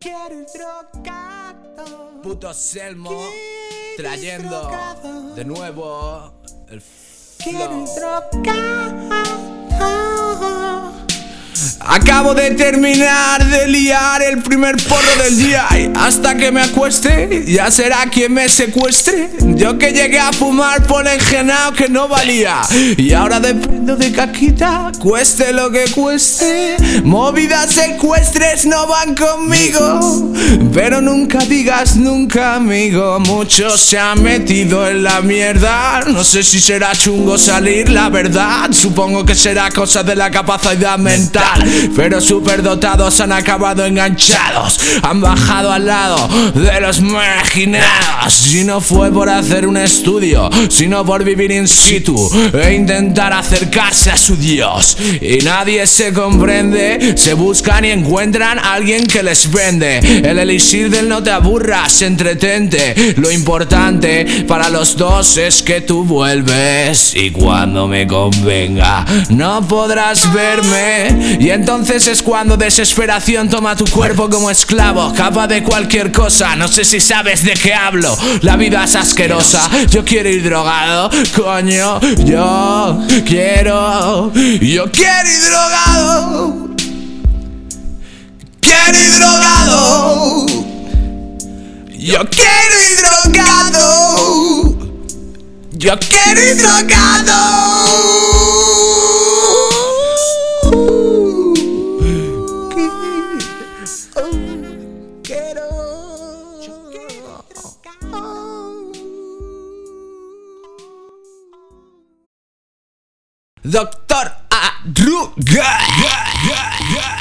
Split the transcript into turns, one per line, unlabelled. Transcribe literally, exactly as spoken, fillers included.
Quiero ir drogado.
Puto Selmo
Quiero ir
trayendo
drogado.
de nuevo el
Quiero ir
flow.
drogado.
Acabo de terminar de liar el primer porro del día y hasta que me acueste ya será quien me secuestre. Yo que llegué a fumar polengenao que no valía y ahora dependo de caquita, cueste lo que cueste. Movidas secuestres no van conmigo, pero nunca digas nunca, amigo. Muchos se han metido en la mierda. No sé si será chungo salir, la verdad. Supongo que será cosa de la capacidad mental, pero superdotados han acabado enganchados, han bajado al lado de los marginados. Si no fue por hacer un estudio, sino por vivir in situ e intentar acercarse a su Dios. Y nadie se comprende, se buscan y encuentran a alguien que les vende el elixir del no te aburras, entretente. Lo importante para los dos es que tú vuelves y cuando me convenga no podrás verme. Y entonces es cuando desesperación toma tu cuerpo como esclavo, capaz de cualquier cosa. No sé si sabes de qué hablo, la vida es asquerosa. Yo quiero ir drogado, coño. Yo quiero, yo quiero ir drogado. Quiero ir drogado. Yo quiero ir drogado. Yo quiero ir drogado. Doctor Arruga.